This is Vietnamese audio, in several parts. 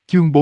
Chương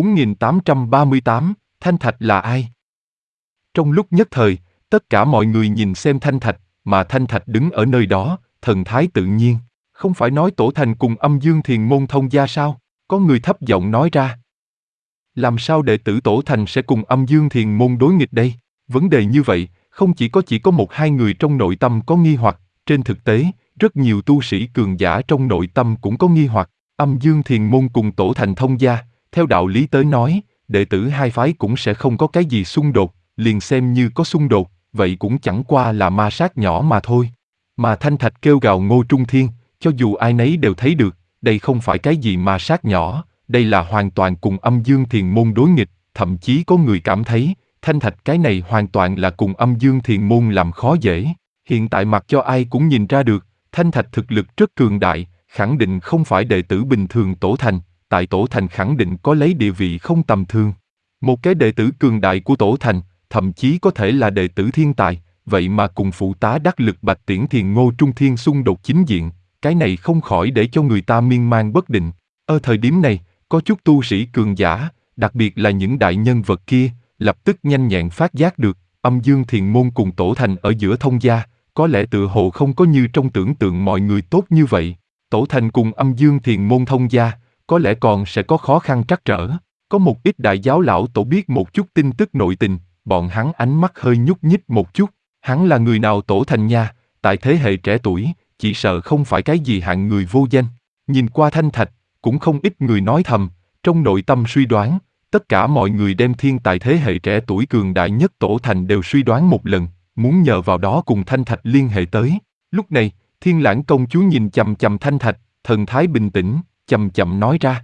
4838, Thanh Thạch là ai? Trong lúc nhất thời, tất cả mọi người nhìn xem Thanh Thạch, mà Thanh Thạch đứng ở nơi đó, thần thái tự nhiên. Không phải nói Tổ Thành cùng Âm Dương Thiền Môn thông gia sao? Có người thấp giọng nói ra. Làm sao đệ tử Tổ Thành sẽ cùng Âm Dương Thiền Môn đối nghịch đây? Vấn đề như vậy, không chỉ có một hai người trong nội tâm có nghi hoặc, trên thực tế, rất nhiều tu sĩ cường giả trong nội tâm cũng có nghi hoặc. Âm Dương Thiền Môn cùng Tổ Thành thông gia, theo đạo lý tới nói, đệ tử hai phái cũng sẽ không có cái gì xung đột, liền xem như có xung đột, vậy cũng chẳng qua là ma sát nhỏ mà thôi. Mà Thanh Thạch kêu gào Ngô Trung Thiên, cho dù ai nấy đều thấy được, đây không phải cái gì ma sát nhỏ, đây là hoàn toàn cùng Âm Dương Thiền Môn đối nghịch, thậm chí có người cảm thấy, Thanh Thạch cái này hoàn toàn là cùng Âm Dương Thiền Môn làm khó dễ. Hiện tại mặc cho ai cũng nhìn ra được, Thanh Thạch thực lực rất cường đại, khẳng định không phải đệ tử bình thường Tổ Thành, tại Tổ Thành khẳng định có lấy địa vị không tầm thường. Một cái đệ tử cường đại của Tổ Thành, thậm chí có thể là đệ tử thiên tài, vậy mà cùng phụ tá đắc lực Bạch Tiễn Thiền Ngô Trung Thiên xung đột chính diện, cái này không khỏi để cho người ta miên man bất định. Ở thời điểm này, có chút tu sĩ cường giả, đặc biệt là những đại nhân vật kia, lập tức nhanh nhẹn phát giác được, Âm Dương Thiền Môn cùng Tổ Thành ở giữa thông gia, có lẽ tựa hồ không có như trong tưởng tượng mọi người tốt như vậy. Tổ Thành cùng Âm Dương Thiền Môn thông gia, có lẽ còn sẽ có khó khăn trắc trở. Có một ít đại giáo lão tổ biết một chút tin tức nội tình, bọn hắn ánh mắt hơi nhúc nhích một chút. Hắn là người nào Tổ Thành nha, tại thế hệ trẻ tuổi, chỉ sợ không phải cái gì hạng người vô danh. Nhìn qua Thanh Thạch, cũng không ít người nói thầm, trong nội tâm suy đoán, tất cả mọi người đem thiên tài thế hệ trẻ tuổi cường đại nhất Tổ Thành đều suy đoán một lần, muốn nhờ vào đó cùng Thanh Thạch liên hệ tới. Lúc này, Thiên Lãng công chúa nhìn chằm chằm Thanh Thạch, thần thái bình tĩnh, chậm chậm nói ra.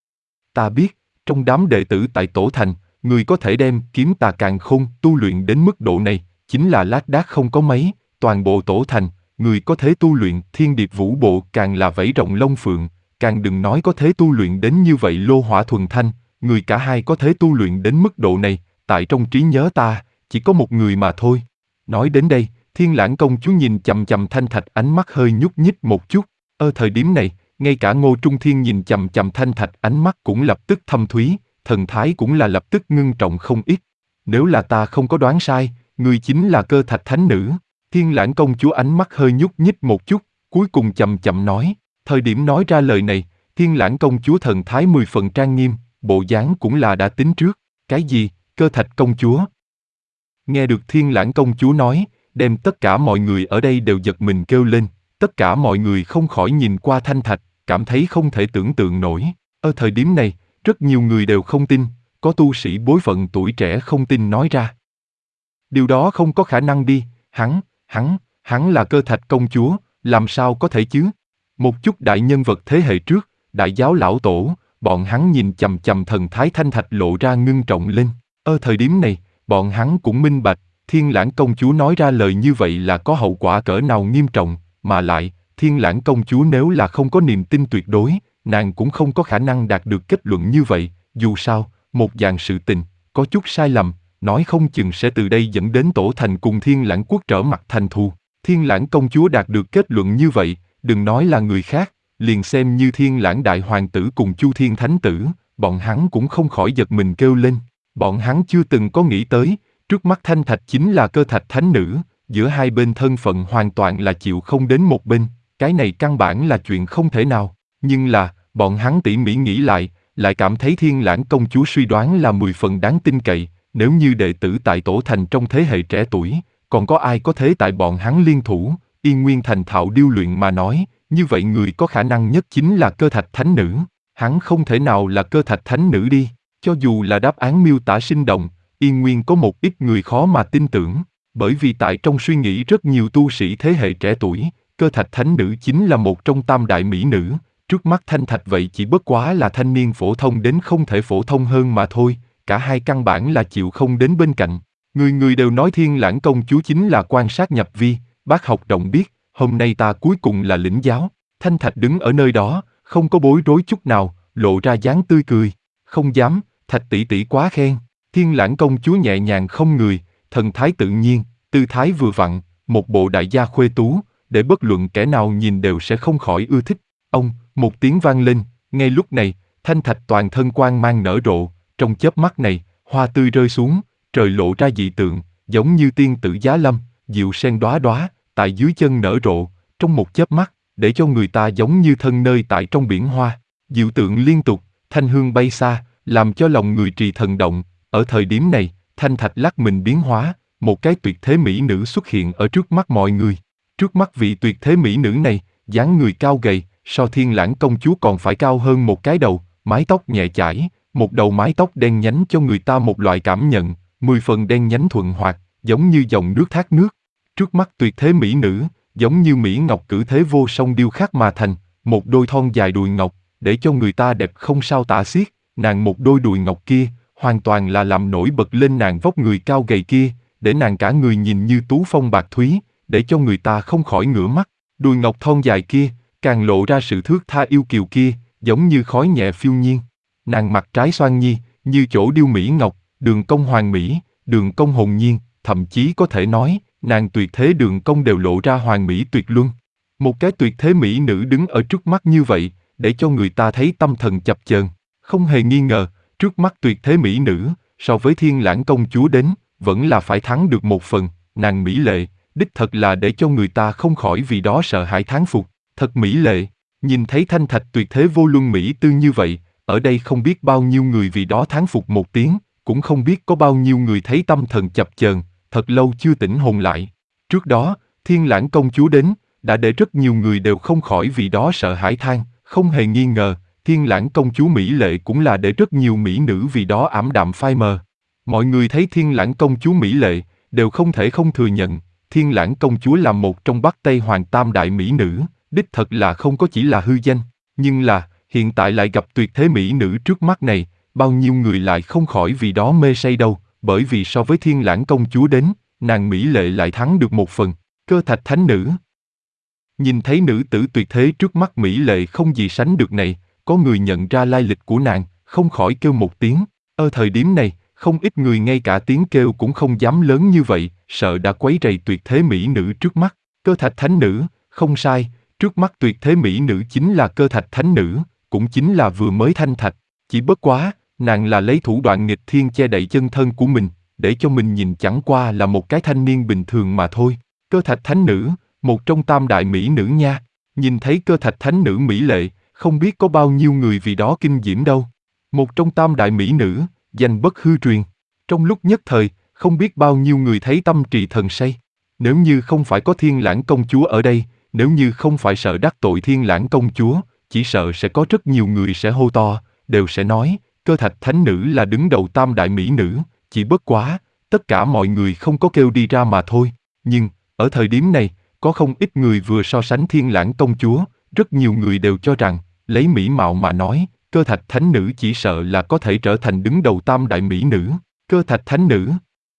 Ta biết, trong đám đệ tử tại Tổ Thành, người có thể đem kiếm tà càn khôn tu luyện đến mức độ này, chính là lác đác không có mấy, toàn bộ Tổ Thành, người có thể tu luyện thiên điệp vũ bộ càng là vẫy rộng lông phượng, càng đừng nói có thể tu luyện đến như vậy lô hỏa thuần thanh, người cả hai có thể tu luyện đến mức độ này, tại trong trí nhớ ta, chỉ có một người mà thôi. Nói đến đây, Thiên Lãng công chúa nhìn chằm chằm Thanh Thạch ánh mắt hơi nhúc nhích một chút, ở thời điểm này, ngay cả Ngô Trung Thiên nhìn chằm chằm Thanh Thạch ánh mắt cũng lập tức thâm thúy, thần thái cũng là lập tức ngưng trọng không ít. Nếu là ta không có đoán sai, người chính là Cơ Thạch Thánh Nữ. Thiên Lãng công chúa ánh mắt hơi nhúc nhích một chút, cuối cùng chậm chậm nói. Thời điểm nói ra lời này, Thiên Lãng công chúa thần thái 10 phần trang nghiêm, bộ dáng cũng là đã tính trước. Cái gì, Cơ Thạch công chúa? Nghe được Thiên Lãng công chúa nói, đem tất cả mọi người ở đây đều giật mình kêu lên. Tất cả mọi người không khỏi nhìn qua Thanh Thạch, cảm thấy không thể tưởng tượng nổi. Ở thời điểm này, rất nhiều người đều không tin, có tu sĩ bối phận tuổi trẻ không tin nói ra. Điều đó không có khả năng đi, hắn là Cơ Thạch công chúa, làm sao có thể chứ? Một chút đại nhân vật thế hệ trước, đại giáo lão tổ, bọn hắn nhìn chằm chằm thần thái Thanh Thạch lộ ra ngưng trọng lên. Ở thời điểm này, bọn hắn cũng minh bạch, Thiên Lãng công chúa nói ra lời như vậy là có hậu quả cỡ nào nghiêm trọng, mà lại, Thiên Lãng công chúa nếu là không có niềm tin tuyệt đối, nàng cũng không có khả năng đạt được kết luận như vậy, dù sao, một dạng sự tình, có chút sai lầm, nói không chừng sẽ từ đây dẫn đến Tổ Thành cùng Thiên Lãng quốc trở mặt thành thù. Thiên Lãng công chúa đạt được kết luận như vậy, đừng nói là người khác, liền xem như Thiên Lãng đại hoàng tử cùng Chu Thiên thánh tử, bọn hắn cũng không khỏi giật mình kêu lên. Bọn hắn chưa từng có nghĩ tới, trước mắt Thanh Thạch chính là Cơ Thạch thánh nữ, giữa hai bên thân phận hoàn toàn là chịu không đến một bên, cái này căn bản là chuyện không thể nào. Nhưng là, bọn hắn tỉ mỉ nghĩ lại cảm thấy Thiên Lãng công chúa suy đoán là 10 phần đáng tin cậy, nếu như đệ tử tại Tổ Thành trong thế hệ trẻ tuổi, còn có ai có thế tại bọn hắn liên thủ, Yên Nguyên thành thạo điêu luyện mà nói, như vậy người có khả năng nhất chính là Cơ Thạch thánh nữ, hắn không thể nào là Cơ Thạch thánh nữ đi, cho dù là đáp án miêu tả sinh động, Yên Nguyên có một ít người khó mà tin tưởng, bởi vì tại trong suy nghĩ rất nhiều tu sĩ thế hệ trẻ tuổi, Cơ Thạch thánh nữ chính là một trong tam đại mỹ nữ, trước mắt Thanh Thạch vậy chỉ bất quá là thanh niên phổ thông đến không thể phổ thông hơn mà thôi, cả hai căn bản là chịu không đến bên cạnh. Người người đều nói Thiên Lãng công chúa chính là quan sát nhập vi, bác học rộng biết, hôm nay ta cuối cùng là lĩnh giáo. Thanh Thạch đứng ở nơi đó, không có bối rối chút nào, lộ ra dáng tươi cười. Không dám, Thạch tỷ tỷ quá khen. Thiên Lãng công chúa nhẹ nhàng không người, thần thái tự nhiên, tư thái vừa vặn, một bộ đại gia khuê tú, để bất luận kẻ nào nhìn đều sẽ không khỏi ưa thích. Ông, một tiếng vang lên, ngay lúc này, Thanh thạch toàn thân quang mang nở rộ, trong chớp mắt này, hoa tươi rơi xuống, trời lộ ra dị tượng, giống như tiên tử giá lâm, diệu sen đóa đóa, tại dưới chân nở rộ, trong một chớp mắt, để cho người ta giống như thân nơi tại trong biển hoa. Diệu tượng liên tục, thanh hương bay xa, làm cho lòng người trì thần động. Ở thời điểm này, thanh thạch lắc mình biến hóa, một cái tuyệt thế mỹ nữ xuất hiện ở trước mắt mọi người. Trước mắt vị tuyệt thế mỹ nữ này, dáng người cao gầy, so Thiên Lãng công chúa còn phải cao hơn một cái đầu, mái tóc nhẹ chải, một đầu mái tóc đen nhánh cho người ta một loại cảm nhận, 10 phần đen nhánh thuận hoạt, giống như dòng nước thác nước. Trước mắt tuyệt thế mỹ nữ, giống như mỹ ngọc cử thế vô song điêu khắc mà thành, một đôi thon dài đùi ngọc, để cho người ta đẹp không sao tả xiết, nàng một đôi đùi ngọc kia, hoàn toàn là làm nổi bật lên nàng vóc người cao gầy kia, để nàng cả người nhìn như tú phong bạc thúy, để cho người ta không khỏi ngửa mắt. Đùi ngọc thon dài kia, càng lộ ra sự thước tha yêu kiều kia, giống như khói nhẹ phiêu nhiên. Nàng mặt trái xoan nhi, như chỗ điêu mỹ ngọc, đường cong hoàn mỹ, đường cong hồn nhiên, thậm chí có thể nói, nàng tuyệt thế đường cong đều lộ ra hoàn mỹ tuyệt luân. Một cái tuyệt thế mỹ nữ đứng ở trước mắt như vậy, để cho người ta thấy tâm thần chập chờn. Không hề nghi ngờ, trước mắt tuyệt thế mỹ nữ, so với Thiên Lãng công chúa đến, vẫn là phải thắng được một phần. Nàng mỹ lệ, đích thật là để cho người ta không khỏi vì đó sợ hãi thán phục. Thật mỹ lệ, nhìn thấy thanh thạch tuyệt thế vô luân mỹ tư như vậy, ở đây không biết bao nhiêu người vì đó thán phục một tiếng, cũng không biết có bao nhiêu người thấy tâm thần chập chờn, thật lâu chưa tỉnh hồn lại. Trước đó, Thiên Lãng công chúa đến, đã để rất nhiều người đều không khỏi vì đó sợ hãi than, không hề nghi ngờ, Thiên Lãng công chúa mỹ lệ cũng là để rất nhiều mỹ nữ vì đó ảm đạm phai mờ. Mọi người thấy Thiên Lãng công chúa mỹ lệ, đều không thể không thừa nhận, Thiên Lãng công chúa là một trong Bắc Tây Hoàng tam đại mỹ nữ, đích thật là không có chỉ là hư danh, nhưng là, hiện tại lại gặp tuyệt thế mỹ nữ trước mắt này, bao nhiêu người lại không khỏi vì đó mê say đâu, bởi vì so với Thiên Lãng công chúa đến, nàng mỹ lệ lại thắng được một phần. Cơ thạch thánh nữ. Nhìn thấy nữ tử tuyệt thế trước mắt mỹ lệ không gì sánh được này, có người nhận ra lai lịch của nàng, không khỏi kêu một tiếng. Ở thời điểm này, không ít người ngay cả tiếng kêu cũng không dám lớn như vậy, sợ đã quấy rầy tuyệt thế mỹ nữ trước mắt. Cơ thạch thánh nữ, không sai, trước mắt tuyệt thế mỹ nữ chính là cơ thạch thánh nữ, cũng chính là vừa mới thanh thạch. Chỉ bất quá, nàng là lấy thủ đoạn nghịch thiên che đậy chân thân của mình, để cho mình nhìn chẳng qua là một cái thanh niên bình thường mà thôi. Cơ thạch thánh nữ, một trong tam đại mỹ nữ nha. Nhìn thấy cơ thạch thánh nữ mỹ lệ, không biết có bao nhiêu người vì đó kinh diễm đâu. Một trong tam đại mỹ nữ, danh bất hư truyền. Trong lúc nhất thời, không biết bao nhiêu người thấy tâm trì thần say. Nếu như không phải có Thiên Lãng công chúa ở đây, nếu như không phải sợ đắc tội Thiên Lãng công chúa, chỉ sợ sẽ có rất nhiều người sẽ hô to, đều sẽ nói, cơ thạch thánh nữ là đứng đầu tam đại mỹ nữ, chỉ bất quá, tất cả mọi người không có kêu đi ra mà thôi. Nhưng, ở thời điểm này, có không ít người vừa so sánh Thiên Lãng công chúa, rất nhiều người đều cho rằng, lấy mỹ mạo mà nói, cơ thạch thánh nữ chỉ sợ là có thể trở thành đứng đầu tam đại mỹ nữ. Cơ thạch thánh nữ.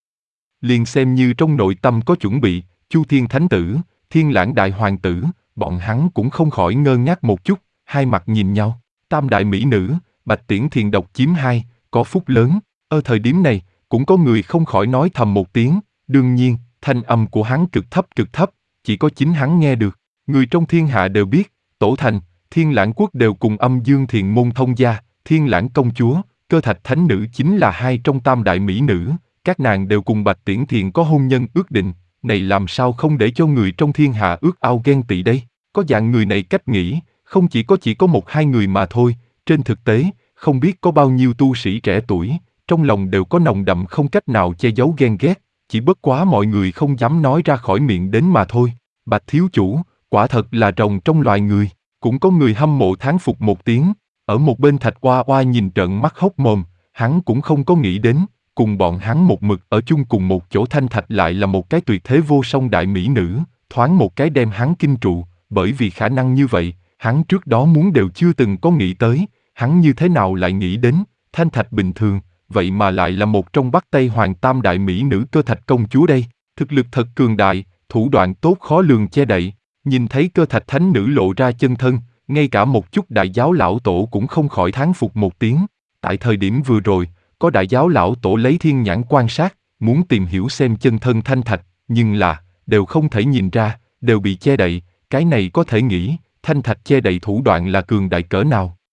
Liền xem như trong nội tâm có chuẩn bị, Chu Thiên thánh tử, Thiên Lãng đại hoàng tử, bọn hắn cũng không khỏi ngơ ngác một chút, hai mặt nhìn nhau. Tam đại mỹ nữ, Bạch Tiễn Thiền độc chiếm hai, có phúc lớn. Ở thời điểm này, cũng có người không khỏi nói thầm một tiếng, đương nhiên, thanh âm của hắn cực thấp, chỉ có chính hắn nghe được. Người trong thiên hạ đều biết, Tổ Thành, Thiên Lãng quốc đều cùng Âm Dương Thiền môn thông gia, Thiên Lãng công chúa, cơ thạch thánh nữ chính là hai trong tam đại mỹ nữ, các nàng đều cùng Bạch Tiễn Thiền có hôn nhân ước định, này làm sao không để cho người trong thiên hạ ước ao ghen tị đây? Có dạng người này cách nghĩ, không chỉ có một hai người mà thôi, trên thực tế, không biết có bao nhiêu tu sĩ trẻ tuổi, trong lòng đều có nồng đậm không cách nào che giấu ghen ghét, chỉ bất quá mọi người không dám nói ra khỏi miệng đến mà thôi. Bạch thiếu chủ, quả thật là rồng trong loài người, cũng có người hâm mộ thán phục một tiếng, ở một bên Thạch Oa Oa nhìn trợn mắt hốc mồm, hắn cũng không có nghĩ đến, cùng bọn hắn một mực ở chung cùng một chỗ thanh thạch lại là một cái tuyệt thế vô song đại mỹ nữ, thoáng một cái đem hắn kinh trụ, bởi vì khả năng như vậy, hắn trước đó muốn đều chưa từng có nghĩ tới, hắn như thế nào lại nghĩ đến, thanh thạch bình thường, vậy mà lại là một trong Bắc Tây Hoàng tam đại mỹ nữ cơ thạch công chúa đây, thực lực thật cường đại, thủ đoạn tốt khó lường che đậy, nhìn thấy cơ thạch thánh nữ lộ ra chân thân, ngay cả một chút đại giáo lão tổ cũng không khỏi thán phục một tiếng. Tại thời điểm vừa rồi, có đại giáo lão tổ lấy thiên nhãn quan sát, muốn tìm hiểu xem chân thân thanh thạch, nhưng là, đều không thể nhìn ra, đều bị che đậy, cái này có thể nghĩ, thanh thạch che đậy thủ đoạn là cường đại cỡ nào.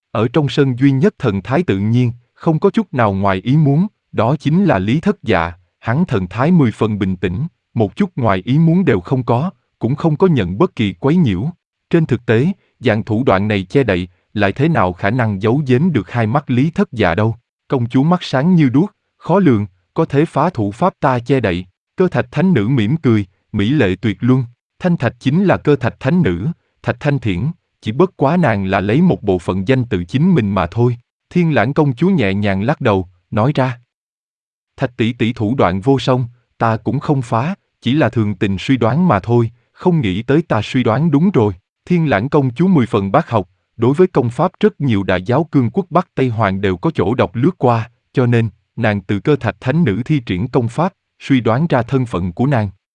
Ở trong sân duy nhất thần thái tự nhiên, không có chút nào ngoài ý muốn, đó chính là Lý Thất Dạ, hắn thần thái 10 phần bình tĩnh, một chút ngoài ý muốn đều không có, cũng không có nhận bất kỳ quấy nhiễu. Trên thực tế, dạng thủ đoạn này che đậy, lại thế nào khả năng giấu giếm được hai mắt Lý Thất Dạ đâu. Công chúa mắt sáng như đuốc, khó lường, có thể phá thủ pháp ta che đậy. Cơ thạch thánh nữ mỉm cười, mỹ lệ tuyệt luân. Thanh thạch chính là cơ thạch thánh nữ, thạch thanh thiển, chỉ bất quá nàng là lấy một bộ phận danh tự chính mình mà thôi. Thiên Lãng công chúa nhẹ nhàng lắc đầu, nói ra. Thạch tỷ tỷ thủ đoạn vô song, ta cũng không phá, chỉ là thường tình suy đoán mà thôi, không nghĩ tới ta suy đoán đúng rồi. Thiên Lãng công chúa 10 phần bác học, đối với công pháp rất nhiều đại giáo cương quốc Bắc Tây Hoàng đều có chỗ đọc lướt qua, cho nên, nàng từ cơ thạch thánh nữ thi triển công pháp, suy đoán ra thân phận của nàng.